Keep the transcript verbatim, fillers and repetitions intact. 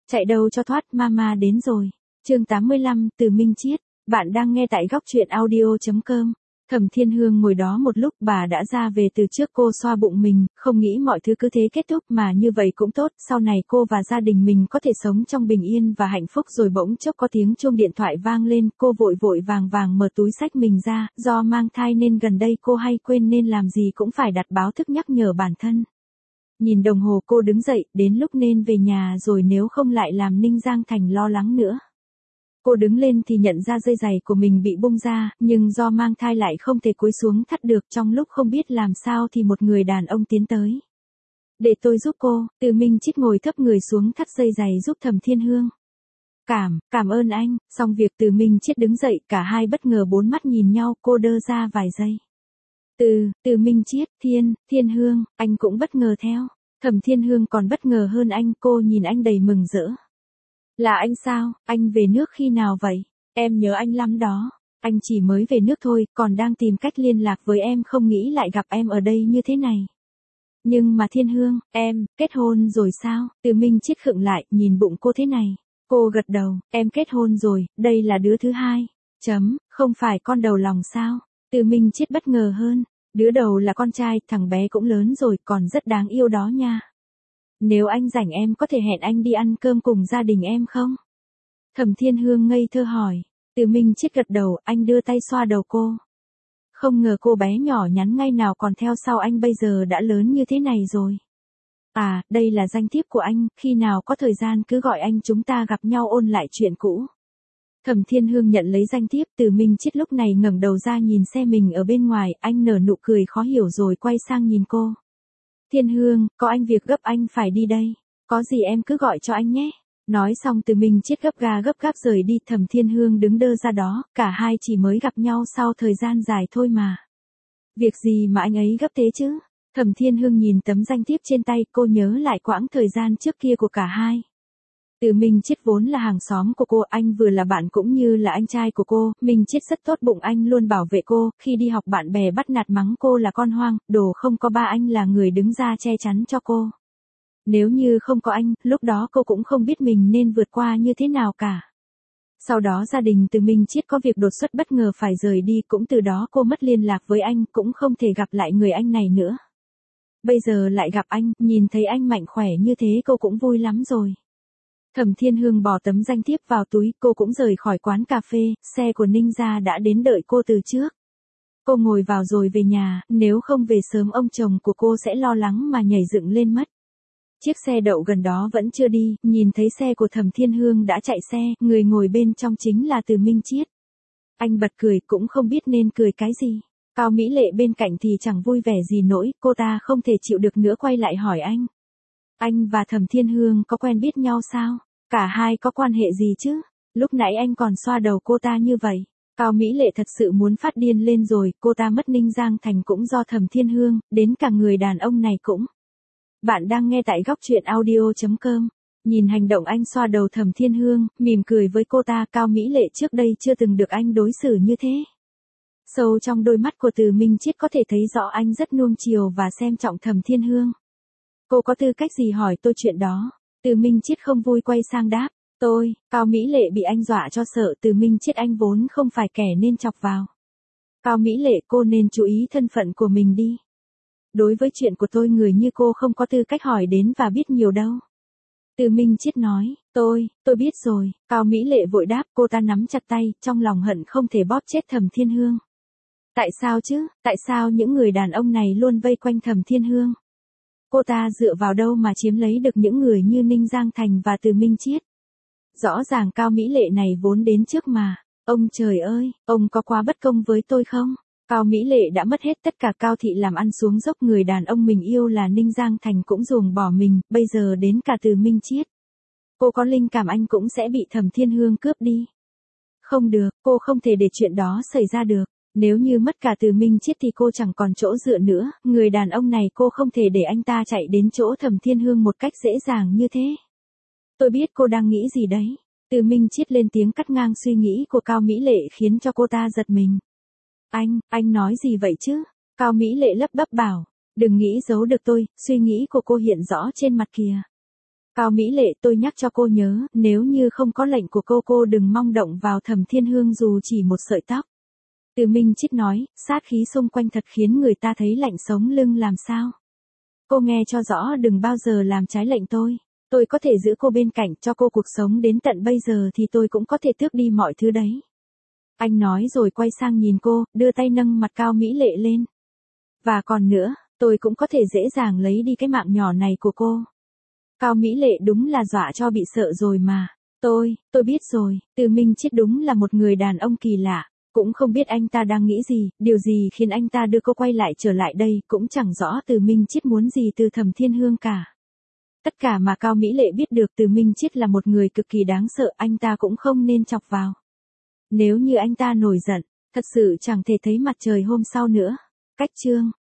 Chạy đâu cho thoát, mama đến rồi. Chương tám mươi lăm, Từ Minh Chiết. Bạn đang nghe tại góc truyện audio chấm com. Thẩm Thiên Hương ngồi đó một lúc, bà đã ra về từ trước. Cô xoa bụng mình, không nghĩ mọi thứ cứ thế kết thúc mà như vậy cũng tốt, sau này cô và gia đình mình có thể sống trong bình yên và hạnh phúc. Rồi bỗng chốc có tiếng chuông điện thoại vang lên, cô vội vội vàng vàng mở túi xách mình ra, do mang thai nên gần đây cô hay quên nên làm gì cũng phải đặt báo thức nhắc nhở bản thân. Nhìn đồng hồ cô đứng dậy, đến lúc nên về nhà rồi, nếu không lại làm Ninh Giang Thành lo lắng nữa. Cô đứng lên thì nhận ra dây giày của mình bị bung ra, nhưng do mang thai lại không thể cúi xuống thắt được. Trong lúc không biết làm sao thì một người đàn ông tiến tới. Để tôi giúp cô. Từ Minh Chiết ngồi thấp người xuống thắt dây giày giúp Thẩm Thiên Hương. Cảm, cảm ơn anh. Xong việc Từ Minh Chiết đứng dậy, cả hai bất ngờ bốn mắt nhìn nhau, cô đơ ra vài giây. Từ, Từ Minh Chiết, Thiên, Thiên Hương, anh cũng bất ngờ theo. Thẩm Thiên Hương còn bất ngờ hơn anh, cô nhìn anh đầy mừng rỡ. Là anh sao, anh về nước khi nào vậy? Em nhớ anh lắm đó. Anh chỉ mới về nước thôi, còn đang tìm cách liên lạc với em, không nghĩ lại gặp em ở đây như thế này. Nhưng mà Thiên Hương, em, kết hôn rồi sao? Từ Minh Chiết khựng lại, nhìn bụng cô thế này. Cô gật đầu, em kết hôn rồi, đây là đứa thứ hai. Chấm, không phải con đầu lòng sao? Từ Minh Chiết bất ngờ hơn. Đứa đầu là con trai, thằng bé cũng lớn rồi, còn rất đáng yêu đó nha. Nếu anh rảnh em có thể hẹn anh đi ăn cơm cùng gia đình em không? Thẩm Thiên Hương ngây thơ hỏi. Từ Minh Chiết gật đầu, anh đưa tay xoa đầu cô. Không ngờ cô bé nhỏ nhắn ngay nào còn theo sau anh bây giờ đã lớn như thế này rồi. À, đây là danh thiếp của anh, khi nào có thời gian cứ gọi anh, chúng ta gặp nhau ôn lại chuyện cũ. Thẩm Thiên Hương nhận lấy danh thiếp. Từ Minh Chiết lúc này ngẩng đầu ra nhìn xe mình ở bên ngoài, anh nở nụ cười khó hiểu rồi quay sang nhìn cô. Thiên Hương, có anh việc gấp anh phải đi đây. Có gì em cứ gọi cho anh nhé. Nói xong Từ Minh Chiết gấp ga gấp gáp rời đi. Thẩm Thiên Hương đứng đơ ra đó, cả hai chỉ mới gặp nhau sau thời gian dài thôi mà. Việc gì mà anh ấy gấp thế chứ? Thẩm Thiên Hương nhìn tấm danh thiếp trên tay, cô nhớ lại quãng thời gian trước kia của cả hai. Từ Minh Chiết vốn là hàng xóm của cô, anh vừa là bạn cũng như là anh trai của cô. Minh Chiết rất tốt bụng, anh luôn bảo vệ cô, khi đi học bạn bè bắt nạt mắng cô là con hoang, đồ không có ba, anh là người đứng ra che chắn cho cô. Nếu như không có anh, lúc đó cô cũng không biết mình nên vượt qua như thế nào cả. Sau đó gia đình Từ Minh Chiết có việc đột xuất bất ngờ phải rời đi, cũng từ đó cô mất liên lạc với anh, cũng không thể gặp lại người anh này nữa. Bây giờ lại gặp anh, nhìn thấy anh mạnh khỏe như thế cô cũng vui lắm rồi. Thẩm Thiên Hương bỏ tấm danh thiếp vào túi, cô cũng rời khỏi quán cà phê, xe của Ninh gia đã đến đợi cô từ trước. Cô ngồi vào rồi về nhà, nếu không về sớm ông chồng của cô sẽ lo lắng mà nhảy dựng lên mất. Chiếc xe đậu gần đó vẫn chưa đi, nhìn thấy xe của Thẩm Thiên Hương đã chạy xe, người ngồi bên trong chính là Từ Minh Chiết. Anh bật cười, cũng không biết nên cười cái gì. Cao Mỹ Lệ bên cạnh thì chẳng vui vẻ gì nổi, cô ta không thể chịu được nữa quay lại hỏi anh. Anh và Thẩm Thiên Hương có quen biết nhau sao? Cả hai có quan hệ gì chứ? Lúc nãy anh còn xoa đầu cô ta như vậy. Cao Mỹ Lệ thật sự muốn phát điên lên rồi, cô ta mất Ninh Giang Thành cũng do Thẩm Thiên Hương, đến cả người đàn ông này cũng. Bạn đang nghe tại góc truyện audio chấm com. Nhìn hành động anh xoa đầu Thẩm Thiên Hương, mỉm cười với cô ta, Cao Mỹ Lệ trước đây chưa từng được anh đối xử như thế. Sâu trong đôi mắt của Từ Minh Chiết có thể thấy rõ anh rất nuông chiều và xem trọng Thẩm Thiên Hương. Cô có tư cách gì hỏi tôi chuyện đó? Từ Minh Chiết không vui quay sang đáp. Tôi, Cao Mỹ Lệ bị anh dọa cho sợ. Từ Minh Chiết, anh vốn không phải kẻ nên chọc vào. Cao Mỹ Lệ, cô nên chú ý thân phận của mình đi. Đối với chuyện của tôi, người như cô không có tư cách hỏi đến và biết nhiều đâu. Từ Minh Chiết nói. Tôi, tôi biết rồi. Cao Mỹ Lệ vội đáp, cô ta nắm chặt tay, trong lòng hận không thể bóp chết Thẩm Thiên Hương. Tại sao chứ, tại sao những người đàn ông này luôn vây quanh Thẩm Thiên Hương? Cô ta dựa vào đâu mà chiếm lấy được những người như Ninh Giang Thành và Từ Minh Chiết? Rõ ràng Cao Mỹ Lệ này vốn đến trước mà. Ông trời ơi, ông có quá bất công với tôi không? Cao Mỹ Lệ đã mất hết tất cả, Cao thị làm ăn xuống dốc, người đàn ông mình yêu là Ninh Giang Thành cũng ruồng bỏ mình, bây giờ đến cả Từ Minh Chiết. Cô có linh cảm anh cũng sẽ bị Thẩm Thiên Hương cướp đi. Không được, cô không thể để chuyện đó xảy ra được. Nếu như mất cả Từ Minh Chiết thì cô chẳng còn chỗ dựa nữa, người đàn ông này cô không thể để anh ta chạy đến chỗ Thẩm Thiên Hương một cách dễ dàng như thế. Tôi biết cô đang nghĩ gì đấy. Từ Minh Chiết lên tiếng cắt ngang suy nghĩ của Cao Mỹ Lệ khiến cho cô ta giật mình. Anh, anh nói gì vậy chứ? Cao Mỹ Lệ lắp bắp bảo. Đừng nghĩ giấu được tôi, suy nghĩ của cô hiện rõ trên mặt kìa. Cao Mỹ Lệ, tôi nhắc cho cô nhớ, nếu như không có lệnh của cô cô đừng mong động vào Thẩm Thiên Hương dù chỉ một sợi tóc. Từ Minh Chiết nói, sát khí xung quanh thật khiến người ta thấy lạnh sống lưng làm sao. Cô nghe cho rõ, đừng bao giờ làm trái lệnh tôi. Tôi có thể giữ cô bên cạnh cho cô cuộc sống đến tận bây giờ thì tôi cũng có thể tước đi mọi thứ đấy. Anh nói rồi quay sang nhìn cô, đưa tay nâng mặt Cao Mỹ Lệ lên. Và còn nữa, tôi cũng có thể dễ dàng lấy đi cái mạng nhỏ này của cô. Cao Mỹ Lệ đúng là dọa cho bị sợ rồi mà. Tôi, tôi biết rồi, Từ Minh Chiết đúng là một người đàn ông kỳ lạ. Cũng không biết anh ta đang nghĩ gì, điều gì khiến anh ta đưa cô quay lại trở lại đây, cũng chẳng rõ Từ Minh Chiết muốn gì từ Thẩm Thiên Hương cả. Tất cả mà Cao Mỹ Lệ biết được Từ Minh Chiết là một người cực kỳ đáng sợ, anh ta cũng không nên chọc vào. Nếu như anh ta nổi giận, thật sự chẳng thể thấy mặt trời hôm sau nữa. Cách chương